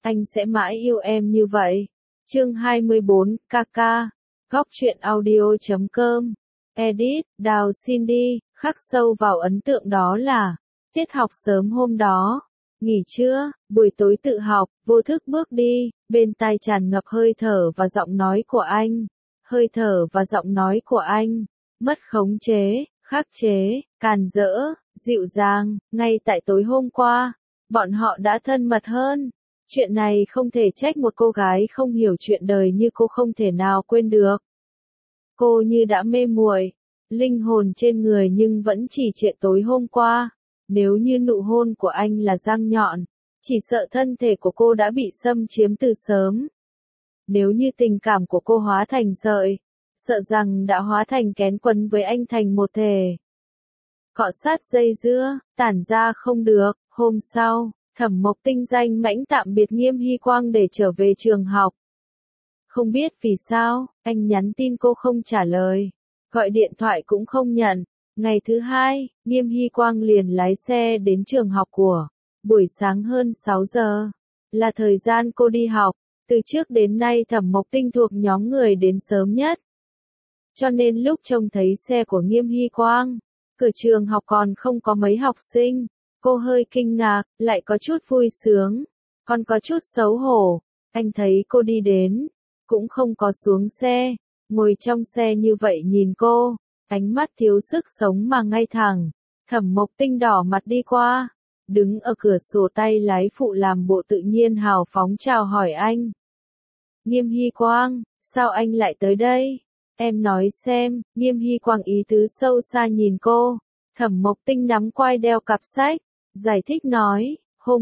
anh sẽ mãi yêu em như vậy. Chương 24, KK, Góc truyện audio.com, Edit, Đào Cindy, khắc sâu vào ấn tượng đó là, tiết học sớm hôm đó, nghỉ trưa, buổi tối tự học, vô thức bước đi, bên tai tràn ngập hơi thở và giọng nói của anh. Hơi thở và giọng nói của anh, mất khống chế, khắc chế, càn rỡ, dịu dàng, ngay tại tối hôm qua, bọn họ đã thân mật hơn. Chuyện này không thể trách một cô gái không hiểu chuyện đời như cô không thể nào quên được. Cô như đã mê muội, linh hồn trên người nhưng vẫn chỉ chuyện tối hôm qua. Nếu như nụ hôn của anh là răng nhọn, chỉ sợ thân thể của cô đã bị xâm chiếm từ sớm. Nếu như tình cảm của cô hóa thành sợi, sợ rằng đã hóa thành kén quấn với anh thành một thể. Cọ sát dây dưa, tản ra không được. Hôm sau, Thẩm Mộc Tinh danh mãnh tạm biệt Nghiêm Hy Quang để trở về trường học. Không biết vì sao, anh nhắn tin cô không trả lời, gọi điện thoại cũng không nhận. Ngày thứ hai, Nghiêm Hy Quang liền lái xe đến trường học của. Buổi sáng hơn 6 giờ, là thời gian cô đi học. Từ trước đến nay Thẩm Mộc Tinh thuộc nhóm người đến sớm nhất. Cho nên lúc trông thấy xe của Nghiêm Hy Quang, cửa trường học còn không có mấy học sinh, cô hơi kinh ngạc, lại có chút vui sướng, còn có chút xấu hổ. Anh thấy cô đi đến, cũng không có xuống xe, ngồi trong xe như vậy nhìn cô, ánh mắt thiếu sức sống mà ngay thẳng. Thẩm Mộc Tinh đỏ mặt đi qua, đứng ở cửa sổ tay lái phụ làm bộ tự nhiên hào phóng chào hỏi anh. Nghiêm Hy Quang, sao anh lại tới đây? Em nói xem. Nghiêm Hy Quang ý tứ sâu xa nhìn cô. Thẩm Mộc Tinh nắm quai đeo cặp sách, giải thích nói,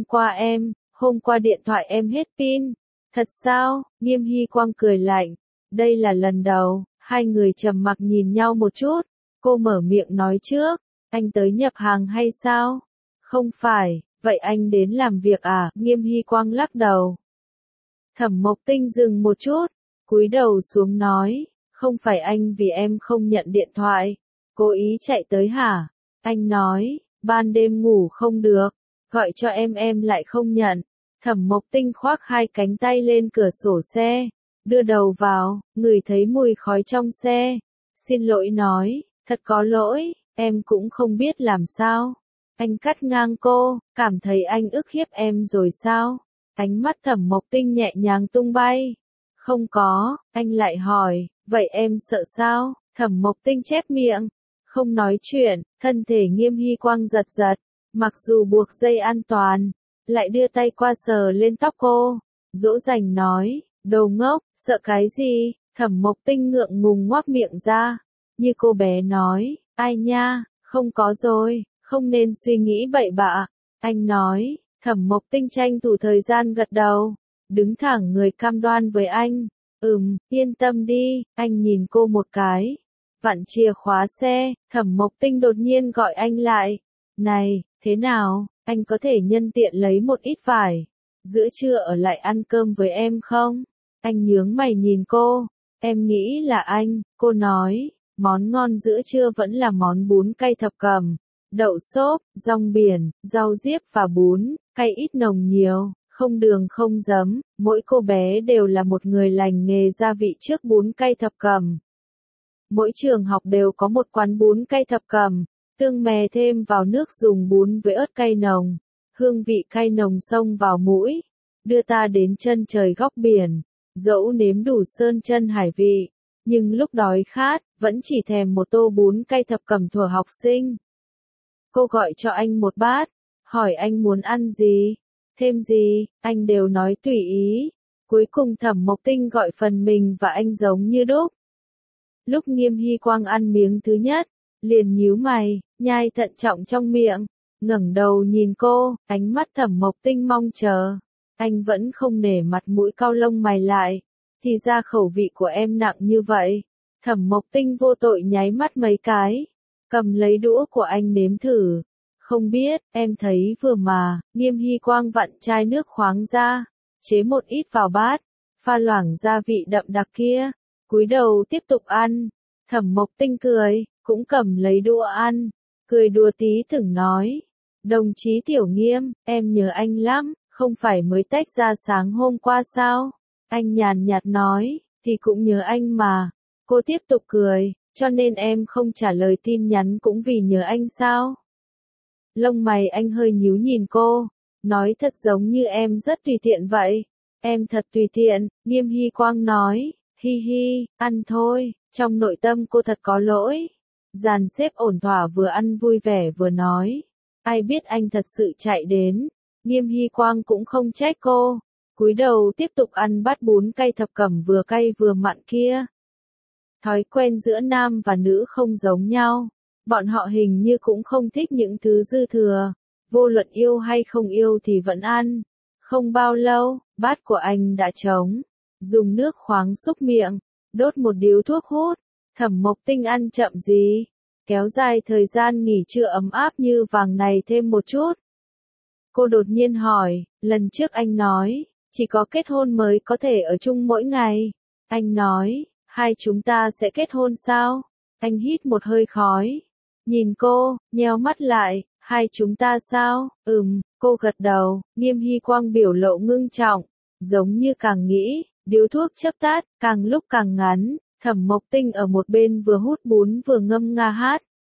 hôm qua điện thoại em hết pin. Thật sao? Nghiêm Hy Quang cười lạnh. Đây là lần đầu. Hai người trầm mặc nhìn nhau một chút. Cô mở miệng nói trước, anh tới nhập hàng hay sao? Không phải, vậy anh đến làm việc à? Nghiêm Hy Quang lắc đầu. Thẩm Mộc Tinh dừng một chút, cúi đầu xuống nói, không phải anh vì em không nhận điện thoại, cố ý chạy tới hả? Anh nói, ban đêm ngủ không được, gọi cho em lại không nhận. Thẩm Mộc Tinh khoác hai cánh tay lên cửa sổ xe, đưa đầu vào, ngửi thấy mùi khói trong xe. Xin lỗi nói, thật có lỗi, em cũng không biết làm sao. Anh cắt ngang cô, cảm thấy anh ức hiếp em rồi sao? Ánh mắt Thẩm Mộc Tinh nhẹ nhàng tung bay. Không có, anh lại hỏi, vậy em sợ sao? Thẩm Mộc Tinh chép miệng, không nói chuyện. Thân thể Nghiêm Hy Quang giật giật, mặc dù buộc dây an toàn, lại đưa tay qua sờ lên tóc cô, dỗ dành nói, đồ ngốc, sợ cái gì? Thẩm Mộc Tinh ngượng ngùng ngoác miệng ra, như cô bé nói, ai nha, không có rồi, không nên suy nghĩ bậy bạ. Anh nói. Thẩm Mộc Tinh tranh thủ thời gian gật đầu, đứng thẳng người cam đoan với anh. Yên tâm đi. Anh nhìn cô một cái, vặn chìa khóa xe. Thẩm Mộc Tinh đột nhiên gọi anh lại. Này, thế nào, anh có thể nhân tiện lấy một ít vải, giữa trưa ở lại ăn cơm với em không? Anh nhướng mày nhìn cô. Em nghĩ là anh. Cô nói, món ngon giữa trưa vẫn là món bún cay thập cẩm, đậu xốp, rong biển, rau diếp và bún cay ít nồng nhiều, không đường không giấm. Mỗi cô bé đều là một người lành nghề gia vị trước bún cay thập cẩm. Mỗi trường học đều có một quán bún cay thập cẩm, tương mè thêm vào nước dùng bún với ớt cay nồng, hương vị cay nồng xông vào mũi, đưa ta đến chân trời góc biển. Dẫu nếm đủ sơn chân hải vị, nhưng lúc đói khát, vẫn chỉ thèm một tô bún cay thập cẩm thuở học sinh. Cô gọi cho anh một bát, hỏi anh muốn ăn gì, thêm gì, anh đều nói tùy ý. Cuối cùng Thẩm Mộc Tinh gọi phần mình và anh giống như đúc. Lúc Nghiêm Hy Quang ăn miếng thứ nhất, liền nhíu mày, nhai thận trọng trong miệng, ngẩng đầu nhìn cô, ánh mắt Thẩm Mộc Tinh mong chờ. Anh vẫn không nể mặt mũi cau lông mày lại, thì ra khẩu vị của em nặng như vậy. Thẩm Mộc Tinh vô tội nháy mắt mấy cái, cầm lấy đũa của anh nếm thử. Không biết, em thấy vừa mà. Nghiêm Hy Quang vặn chai nước khoáng ra, chế một ít vào bát, pha loãng gia vị đậm đặc kia, cúi đầu tiếp tục ăn. Thẩm Mộc Tinh cười, cũng cầm lấy đũa ăn, cười đùa tí thửng nói, đồng chí Tiểu Nghiêm, em nhớ anh lắm, Không phải mới tách ra sáng hôm qua sao? Anh nhàn nhạt nói, thì cũng nhớ anh mà. Cô tiếp tục cười, cho nên em không trả lời tin nhắn cũng vì nhớ anh sao? Lông mày anh hơi nhíu nhìn cô, nói thật giống như em rất tùy tiện vậy. Em thật tùy tiện, Nghiêm Hy Quang nói, hi hi, ăn thôi, trong nội tâm cô thật có lỗi. Dàn xếp ổn thỏa vừa ăn vui vẻ vừa nói, ai biết anh thật sự chạy đến. Nghiêm Hy Quang cũng không trách cô, cúi đầu tiếp tục ăn bát bún cay thập cẩm vừa cay vừa mặn kia. Thói quen giữa nam và nữ không giống nhau, bọn họ hình như cũng không thích những thứ dư thừa, vô luận yêu hay không yêu thì vẫn ăn. Không bao lâu, bát của anh đã trống, dùng nước khoáng xúc miệng, đốt một điếu thuốc hút. Thẩm Mộc Tinh ăn chậm gì, kéo dài thời gian nghỉ trưa ấm áp như vàng này thêm một chút. Cô đột nhiên hỏi, lần trước anh nói, chỉ có kết hôn mới có thể ở chung mỗi ngày. Anh nói, hai chúng ta sẽ kết hôn sao? Anh hít một hơi khói, nhìn cô, nheo mắt lại, hai chúng ta sao? Cô gật đầu. Nghiêm Hy Quang biểu lộ ngưng trọng, giống như càng nghĩ, điếu thuốc chớp tắt, càng lúc càng ngắn. Thẩm Mộc Tinh ở một bên vừa hút bún vừa ngâm nga hát,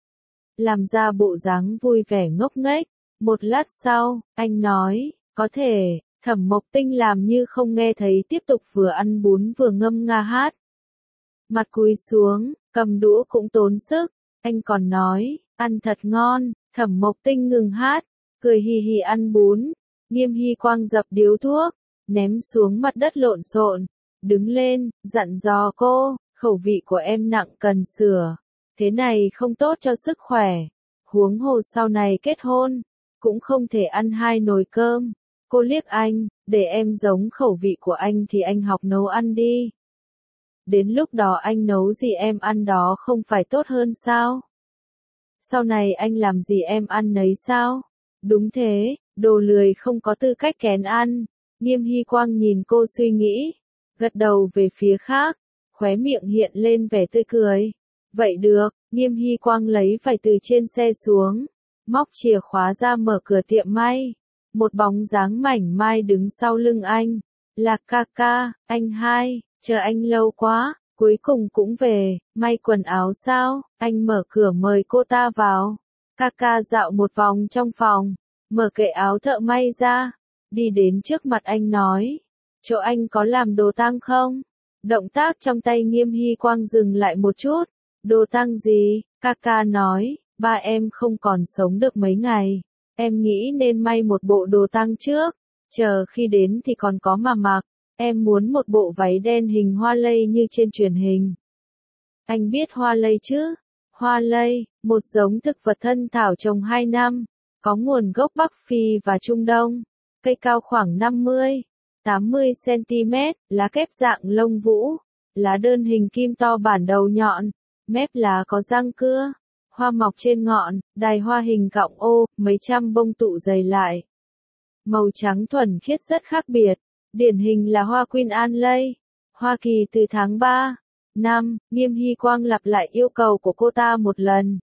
làm ra bộ dáng vui vẻ ngốc nghếch. Một lát sau, anh nói, có thể. Thẩm Mộc Tinh làm như không nghe thấy, tiếp tục vừa ăn bún vừa ngâm nga hát. Mặt cúi xuống, cầm đũa cũng tốn sức. Anh còn nói, ăn thật ngon. Thẩm Mộc Tinh ngừng hát, cười hì hì ăn bún. Nghiêm Hy Quang dập điếu thuốc, ném xuống mặt đất lộn xộn, đứng lên, dặn dò cô, khẩu vị của em nặng cần sửa. Thế này không tốt cho sức khỏe. Huống hồ sau này kết hôn, cũng không thể ăn hai nồi cơm. Cô liếc anh, để em giống khẩu vị của anh thì anh học nấu ăn đi. Đến lúc đó anh nấu gì em ăn đó không phải tốt hơn sao? Sau này anh làm gì em ăn nấy sao? Đúng thế, đồ lười không có tư cách kén ăn. Nghiêm Hy Quang nhìn cô suy nghĩ, gật đầu về phía khác, khóe miệng hiện lên vẻ tươi cười. Vậy được. Nghiêm Hy Quang lấy vải từ trên xe xuống, móc chìa khóa ra mở cửa tiệm may. Một bóng dáng mảnh mai đứng sau lưng anh. Là Kaka, anh hai, chờ anh lâu quá, cuối cùng cũng về. May quần áo sao? Anh mở cửa mời cô ta vào. Kaka dạo một vòng trong phòng, mở kệ áo thợ may ra, đi đến trước mặt anh nói, chỗ anh có làm đồ tang không? Động tác trong tay Nghiêm Hy Quang dừng lại một chút. Đồ tang gì? Kaka nói, ba em không còn sống được mấy ngày. Em nghĩ nên may một bộ đồ tang trước, chờ khi đến thì còn có mà mặc. Em muốn một bộ váy đen hình hoa lây như trên truyền hình. Anh biết hoa lây chứ? Hoa lây, một giống thực vật thân thảo trồng 2 năm, có nguồn gốc Bắc Phi và Trung Đông. Cây cao khoảng 50-80 cm, lá kép dạng lông vũ, lá đơn hình kim to bản đầu nhọn, mép lá có răng cưa, hoa mọc trên ngọn, đài hoa hình cọng ô, mấy trăm bông tụ dày lại. Màu trắng thuần khiết rất khác biệt, điển hình là hoa Queen Anne lây. Hoa kỳ từ tháng 3 năm. Nghiêm Hy Quang lặp lại yêu cầu của cô ta một lần.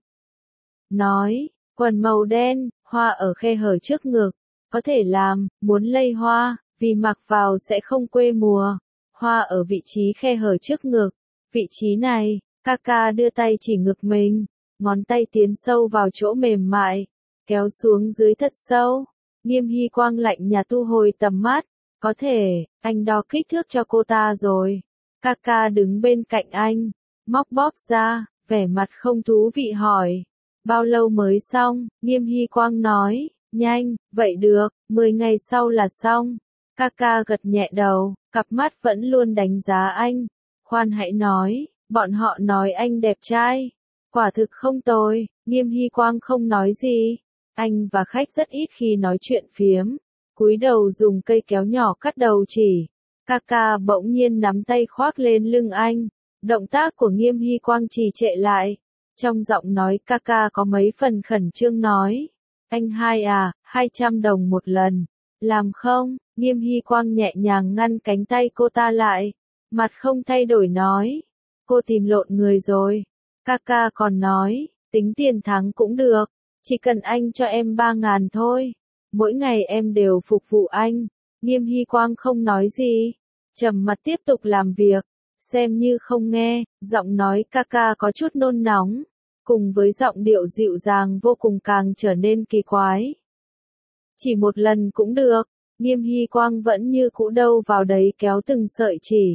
Nói, quần màu đen, hoa ở khe hở trước ngực, có thể làm, muốn lây hoa, vì mặc vào sẽ không quê mùa. Hoa ở vị trí khe hở trước ngực, vị trí này, Kaka đưa tay chỉ ngực mình, ngón tay tiến sâu vào chỗ mềm mại, kéo xuống dưới thật sâu. Nghiêm Hy Quang lạnh nhạt thu hồi tầm mắt, có thể, anh đo kích thước cho cô ta rồi. Kaka đứng bên cạnh anh, móc bóp ra, vẻ mặt không thú vị hỏi. Bao lâu mới xong? Nghiêm Hy Quang nói, nhanh, vậy được, 10 ngày sau là xong. Kaka gật nhẹ đầu, cặp mắt vẫn luôn đánh giá anh. Khoan hãy nói, bọn họ nói anh đẹp trai. Quả thực không tồi. Nghiêm Hy Quang không nói gì. Anh và khách rất ít khi nói chuyện phiếm. Cúi đầu dùng cây kéo nhỏ cắt đầu chỉ. Kaka bỗng nhiên nắm tay khoác lên lưng anh. Động tác của Nghiêm Hy Quang trì trệ lại. Trong giọng nói Kaka có mấy phần khẩn trương nói. Anh hai à, 200 đồng một lần. Làm không? Nghiêm Hy Quang nhẹ nhàng ngăn cánh tay cô ta lại. Mặt không thay đổi nói. Cô tìm lộn người rồi. Kaka còn nói, tính tiền tháng cũng được. Chỉ cần anh cho em 3.000 thôi. mỗi ngày em đều phục vụ anh. Nghiêm Hy Quang không nói gì, trầm mặt tiếp tục làm việc, xem như không nghe, giọng nói ca ca có chút nôn nóng, cùng với giọng điệu dịu dàng vô cùng càng trở nên kỳ quái. Chỉ một lần cũng được, Nghiêm Hy Quang vẫn như cũ đâu vào đấy kéo từng sợi chỉ.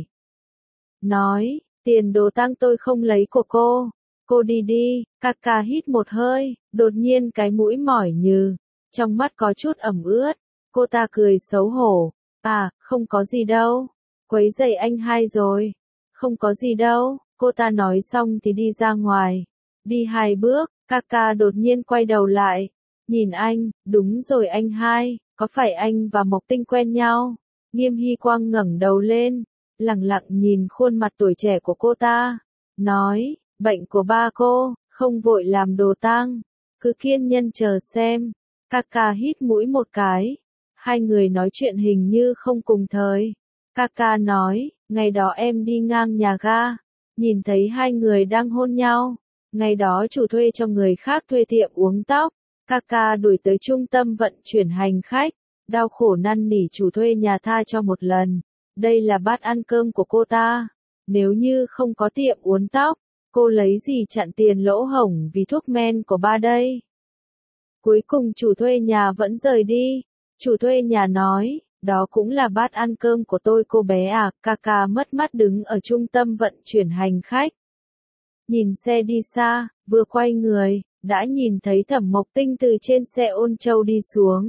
Nói, tiền đồ tang tôi không lấy của cô đi đi, ca ca hít một hơi, đột nhiên cái mũi mỏi nhừ, trong mắt có chút ẩm ướt, cô ta cười xấu hổ, không có gì đâu, quấy rầy anh hai rồi, không có gì đâu, cô ta nói xong thì đi ra ngoài, đi 2 bước, ca ca đột nhiên quay đầu lại, nhìn anh, đúng rồi anh hai, có phải anh và Mộc Tinh quen nhau? Nghiêm Hy Quang ngẩng đầu lên, lẳng lặng nhìn khuôn mặt tuổi trẻ của cô ta, nói, bệnh của ba cô, không vội làm đồ tang, cứ kiên nhẫn chờ xem. Ca ca hít mũi một cái, hai người nói chuyện hình như không cùng thời. Ca ca nói, ngày đó em đi ngang nhà ga, nhìn thấy hai người đang hôn nhau, ngày đó chủ thuê cho người khác thuê tiệm uống tóc, ca ca đuổi tới trung tâm vận chuyển hành khách, đau khổ năn nỉ chủ thuê nhà tha cho một lần, đây là bát ăn cơm của cô ta, nếu như không có tiệm uốn tóc, cô lấy gì chặn tiền lỗ hổng vì thuốc men của ba đây? Cuối cùng chủ thuê nhà vẫn rời đi, chủ thuê nhà nói, đó cũng là bát ăn cơm của tôi cô bé à, ca ca mất mát đứng ở trung tâm vận chuyển hành khách. Nhìn xe đi xa, vừa quay người, đã nhìn thấy Thẩm Mộc Tinh từ trên xe Ôn Châu đi xuống.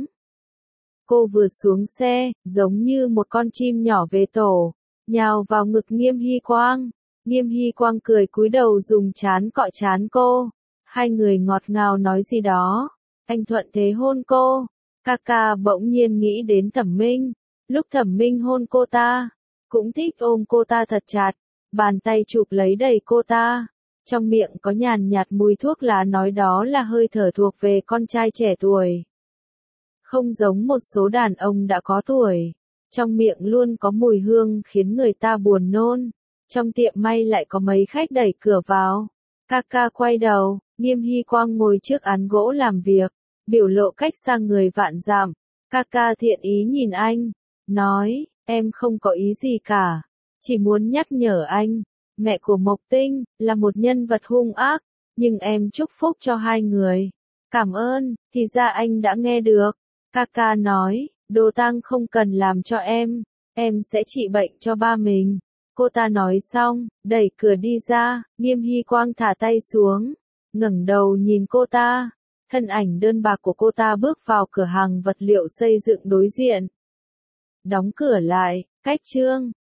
Cô vừa xuống xe, giống như một con chim nhỏ về tổ, nhào vào ngực Nghiêm Hy Quang. Nghiêm Hy Quang cười cúi đầu dùng trán cọ trán cô. Hai người ngọt ngào nói gì đó. Anh thuận thế hôn cô. Ca ca bỗng nhiên nghĩ đến Thẩm Minh. Lúc Thẩm Minh hôn cô ta, cũng thích ôm cô ta thật chặt, bàn tay chụp lấy đẩy cô ta. Trong miệng có nhàn nhạt mùi thuốc lá nói đó là hơi thở thuộc về con trai trẻ tuổi. Không giống một số đàn ông đã có tuổi. Trong miệng luôn có mùi hương khiến người ta buồn nôn. Trong tiệm may lại có mấy khách đẩy cửa vào. Ca ca quay đầu, Nghiêm Hy Quang ngồi trước án gỗ làm việc, biểu lộ cách xa người vạn dặm. Ca ca thiện ý nhìn anh, nói, em không có ý gì cả, chỉ muốn nhắc nhở anh, mẹ của Mộc Tinh, là một nhân vật hung ác, nhưng em chúc phúc cho hai người. Cảm ơn, thì ra anh đã nghe được. Ca ca nói, đồ tang không cần làm cho em sẽ trị bệnh cho ba mình. Cô ta nói xong, đẩy cửa đi ra, Nghiêm Hy Quang thả tay xuống, ngẩng đầu nhìn cô ta. Thân ảnh đơn bạc của cô ta bước vào cửa hàng vật liệu xây dựng đối diện. Đóng cửa lại, cách chương.